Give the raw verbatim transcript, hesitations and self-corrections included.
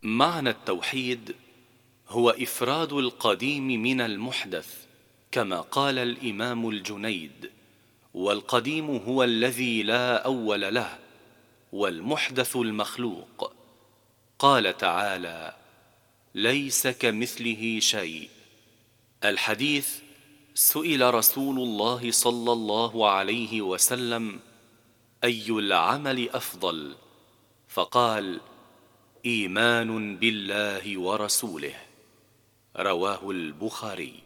معنى التوحيد هو إفراد القديم من المحدث، كما قال الإمام الجنيد: والقديم هو الذي لا أول له، والمحدث المخلوق. قال تعالى: ليس كمثله شيء. الحديث: سئل رسول الله صلى الله عليه وسلم: أي العمل أفضل؟ فقال: إيمان بالله ورسوله. رواه البخاري.